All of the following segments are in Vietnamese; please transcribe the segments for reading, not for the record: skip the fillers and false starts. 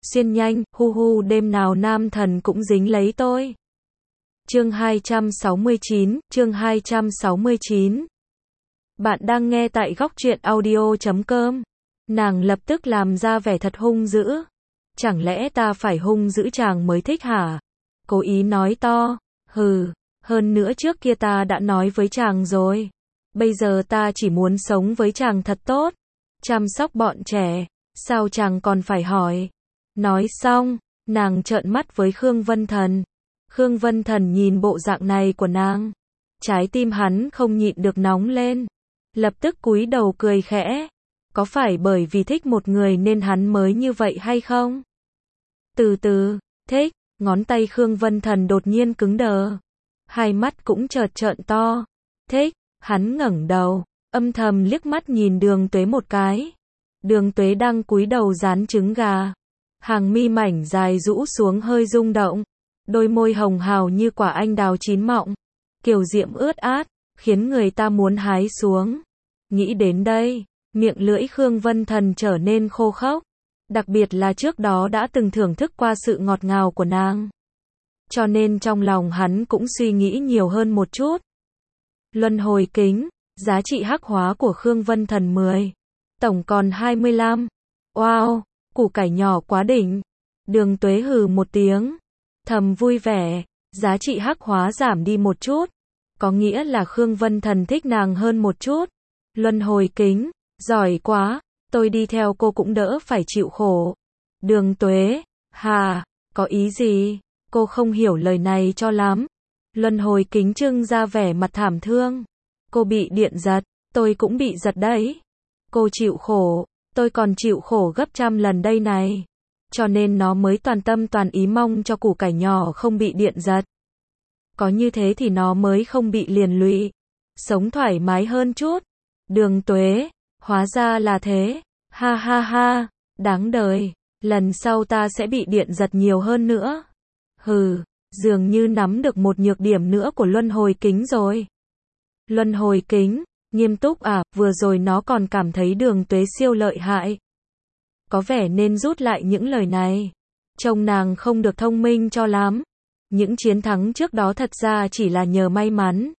xuyên nhanh, hu hu đêm nào nam thần cũng dính lấy tôi. Chương 269. Bạn đang nghe tại góc truyện audio.com. Nàng lập tức làm ra vẻ thật hung dữ. Chẳng lẽ ta phải hung dữ chàng mới thích hả? Cố ý nói to. Hừ, hơn nữa trước kia ta đã nói với chàng rồi. Bây giờ ta chỉ muốn sống với chàng thật tốt, chăm sóc bọn trẻ, sao chàng còn phải hỏi? Nói xong, nàng trợn mắt với Khương Vân Thần. Khương Vân Thần nhìn bộ dạng này của nàng, trái tim hắn không nhịn được nóng lên, lập tức cúi đầu cười khẽ. Có phải bởi vì thích một người nên hắn mới như vậy hay không? Từ từ, thích, ngón tay Khương Vân Thần đột nhiên cứng đờ, hai mắt cũng chợt trợn to. Thích, hắn ngẩng đầu, âm thầm liếc mắt nhìn Đường Tuế một cái. Đường Tuế đang cúi đầu rán trứng gà, hàng mi mảnh dài rũ xuống hơi rung động, đôi môi hồng hào như quả anh đào chín mọng, kiều diễm ướt át, khiến người ta muốn hái xuống. Nghĩ đến đây, miệng lưỡi Khương Vân Thần trở nên khô khốc, đặc biệt là trước đó đã từng thưởng thức qua sự ngọt ngào của nàng, cho nên trong lòng hắn cũng suy nghĩ nhiều hơn một chút. Luân hồi kính, giá trị hắc hóa của Khương Vân Thần 10, tổng còn 25. Wow, củ cải nhỏ quá đỉnh. Đường Tuế hừ một tiếng, thầm vui vẻ, giá trị hắc hóa giảm đi một chút, có nghĩa là Khương Vân Thần thích nàng hơn một chút. Luân hồi kính, giỏi quá, tôi đi theo cô cũng đỡ phải chịu khổ. Đường Tuế, hà, có ý gì? Cô không hiểu lời này cho lắm. Luân hồi kính trưng ra vẻ mặt thảm thương. Cô bị điện giật, tôi cũng bị giật đấy. Cô chịu khổ, tôi còn chịu khổ gấp trăm lần đây này. Cho nên nó mới toàn tâm toàn ý mong cho củ cải nhỏ không bị điện giật. Có như thế thì nó mới không bị liền lụy, sống thoải mái hơn chút. Đường Tuế, hóa ra là thế. Ha ha ha, đáng đời, lần sau ta sẽ bị điện giật nhiều hơn nữa. Hừ, dường như nắm được một nhược điểm nữa của luân hồi kính rồi. Luân hồi kính, nghiêm túc à? Vừa rồi nó còn cảm thấy Đường Tuế siêu lợi hại, có vẻ nên rút lại những lời này. Trông nàng không được thông minh cho lắm. Những chiến thắng trước đó thật ra chỉ là nhờ may mắn,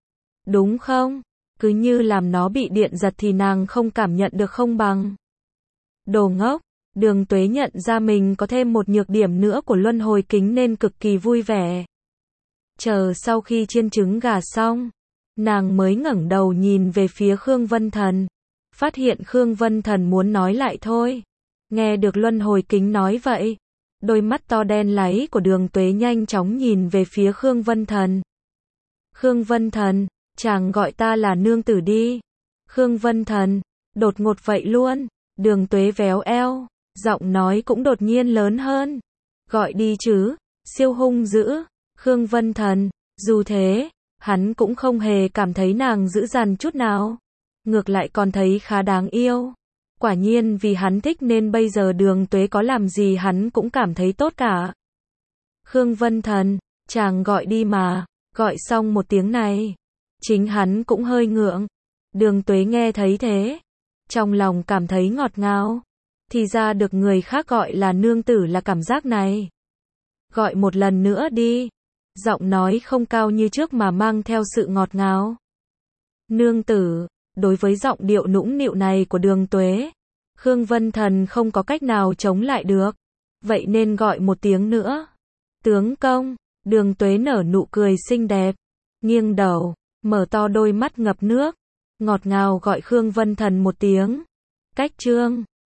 đúng không? Cứ như làm nó bị điện giật thì nàng không cảm nhận được không bằng. Đồ ngốc. Đường Tuế nhận ra mình có thêm một nhược điểm nữa của luân hồi kính nên cực kỳ vui vẻ. Chờ sau khi chiên trứng gà xong, nàng mới ngẩng đầu nhìn về phía Khương Vân Thần, phát hiện Khương Vân Thần muốn nói lại thôi. Nghe được luân hồi kính nói vậy, đôi mắt to đen láy của Đường Tuế nhanh chóng nhìn về phía Khương Vân Thần. Khương Vân Thần, chàng gọi ta là nương tử đi. Khương Vân Thần, đột ngột vậy luôn. Đường Tuế véo eo, giọng nói cũng đột nhiên lớn hơn. Gọi đi chứ, siêu hung dữ. Khương Vân Thần, dù thế, hắn cũng không hề cảm thấy nàng dữ dằn chút nào, ngược lại còn thấy khá đáng yêu. Quả nhiên vì hắn thích nên bây giờ Đường Tuế có làm gì hắn cũng cảm thấy tốt cả. Khương Vân Thần, chàng gọi đi mà. Gọi xong một tiếng này, chính hắn cũng hơi ngượng. Đường Tuế nghe thấy thế, trong lòng cảm thấy ngọt ngào. Thì ra được người khác gọi là nương tử là cảm giác này. Gọi một lần nữa đi. Giọng nói không cao như trước mà mang theo sự ngọt ngào. Nương tử, đối với giọng điệu nũng nịu này của Đường Tuế, Khương Vân Thần không có cách nào chống lại được. Vậy nên gọi một tiếng nữa. Tướng công. Đường Tuế nở nụ cười xinh đẹp, nghiêng đầu, mở to đôi mắt ngập nước, ngọt ngào gọi Khương Vân Thần một tiếng. Cách chương